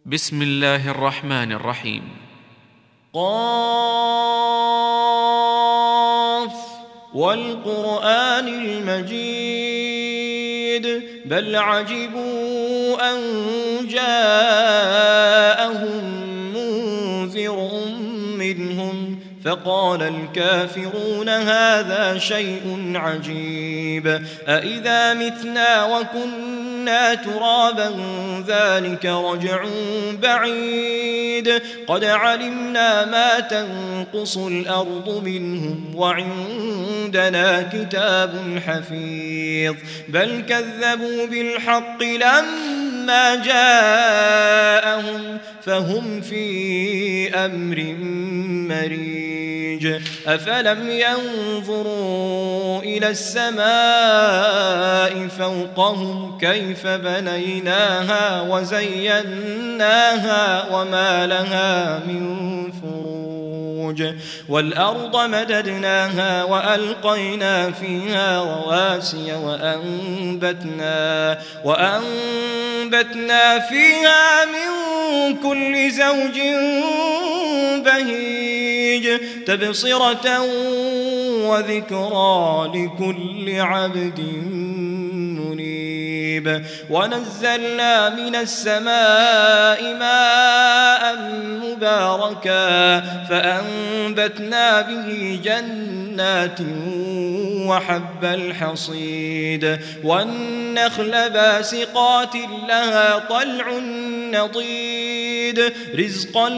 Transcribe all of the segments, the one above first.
بسم الله الرحمن الرحيم. قاف والقرآن المجيد بل عجبوا أن جاءهم منذر منهم فقال الكافرون هذا شيء عجيب أإذا متنا وكنا ترابا ذلك رجع بعيد قد علمنا ما تنقص الأرض منهم وعندنا كتاب حفيظ بل كذبوا بالحق لما جاءهم فهم في أمر مريج أفلم ينظروا إلى السماء فوقهم كيف بنيناها وزيناها وما لها من فروج والأرض مددناها وألقينا فيها رواسي وأنبتنا فيها من كل زوج بهيج تبصرة وذكرى لكل عبد منيب ونزلنا من السماء ماء مباركا فأنبتنا به جنات وحب الحصيد والنخل باسقات لها طلع نضيد رزقا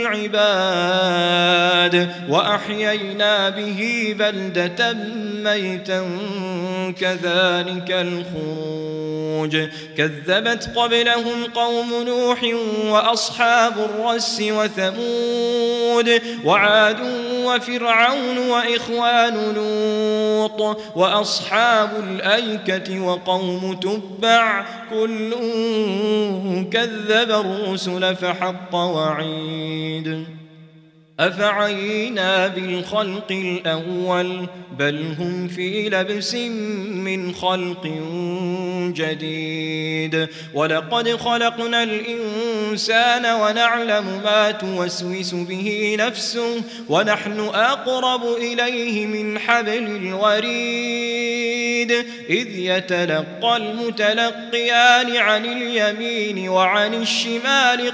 للعباد وأحيينا به بلدة ميتا كذلك الخروج كذبت قبلهم قوم نوح وأصحاب الرس وثمود وعاد وفرعون وإخوان لوط وأصحاب الأيكة وقوم تبع كل كذب الرسل فحق وعيد أفعينا بالخلق الأول بل هم في لبس من خلق جديد ولقد خلقنا الإنسان ونعلم ما توسوس به نفسه ونحن أقرب إليه من حبل الوريد إذ يتلقى المتلقيان عن اليمين وعن الشمال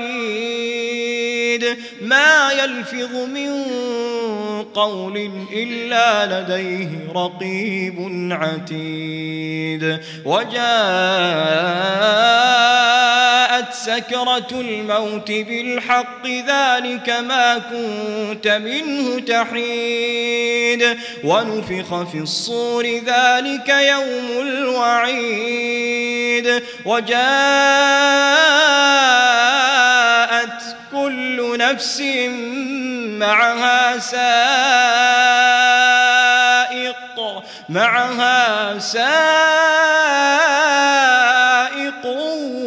قعيد ما يلفظ من قول إلا لديه رقيب عتيد وجاءت سكرة الموت بالحق ذلك ما كنت منه تحيد ونفخ في الصور ذلك يوم الوعيد وجاءت كل نفس معها سائق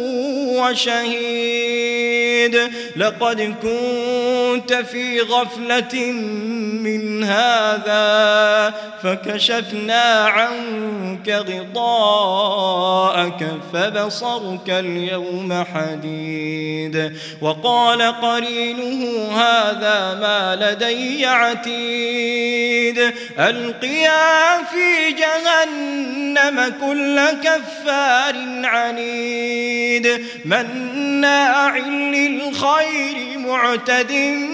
وشهيد لقد كنت في غفلة من هذا فكشفنا عنك غطاءك فبصرك اليوم حديد وقال قرينه هذا ما لدي عتيد ألقيا في جهنم كل كفار عنيد مناع للخير معتد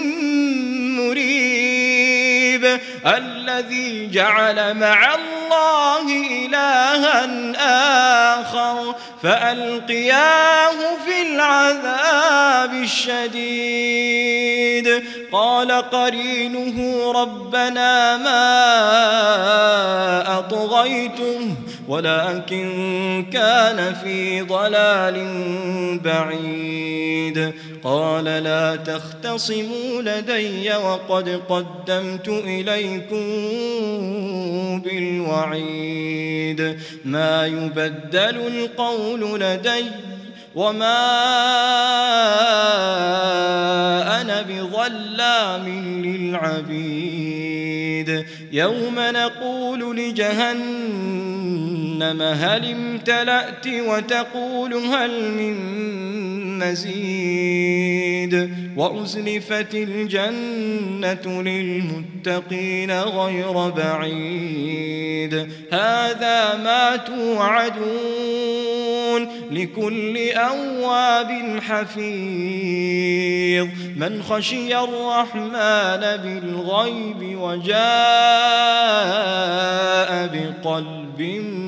مريب الذي جعل مع الله إلها آخر فألقياه في العذاب الشديد قال قرينه ربنا ما أطغيته ولكن كان في ضلال بعيد قال لا تختصموا لدي وقد قدمت إليكم بالوعيد ما يبدل القول لدي وما أنا بظلام للعبيد يوم نقول لجهنم هل امتلأت وتقول هل من مزيد وأزلفت الجنة للمتقين غير بعيد هذا ما توعدون لكل أواب حفيظ من خشي الرحمن بالغيب وجاء بقلب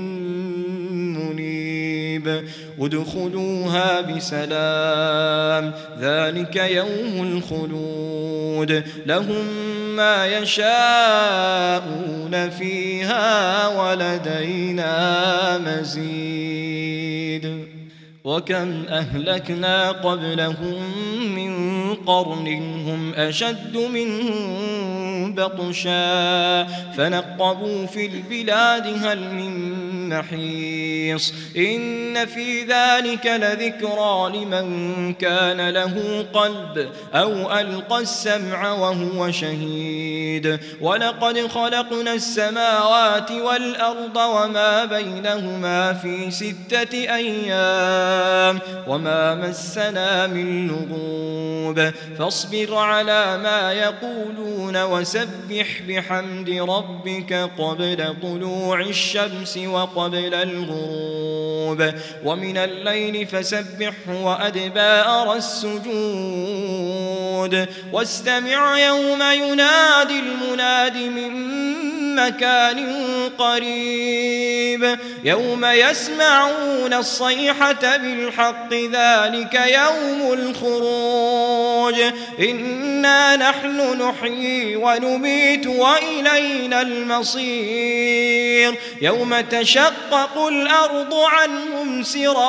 منيب ادخلوها بسلام ذلك يوم الخلود لهم ما يشاءون فيها ولدينا مزيد وكم أهلكنا قبلهم من قرن هم أشد منهم بطشا فنقبوا في البلاد هل من محيص إن في ذلك لذكرى لمن كان له قلب أو ألقى السمع وهو شهيد ولقد خلقنا السماوات والأرض وما بينهما في 6 أيام وما مسنا من لغوب فاصبر على ما يقولون وسبح بحمد ربك قبل طلوع الشمس وقبل الغروب ومن الليل فسبحه وأدبار السجود واستمع يوم ينادي المناد من مكان قريب يوم يسمعون الصيحة بالحق ذلك يوم الخروج إنا نحن نحيي ونميت وإلينا المصير يوم تشقق الأرض عنهم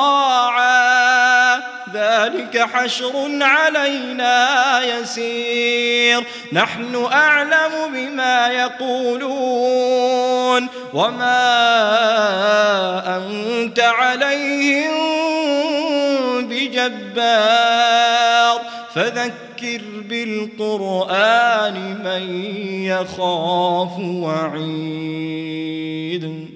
سراعا ذلك حشر علينا يسير نحن أعلم بما يقولون وما أنت عليهم بجبار فذكر بالقرآن من يخاف وعيد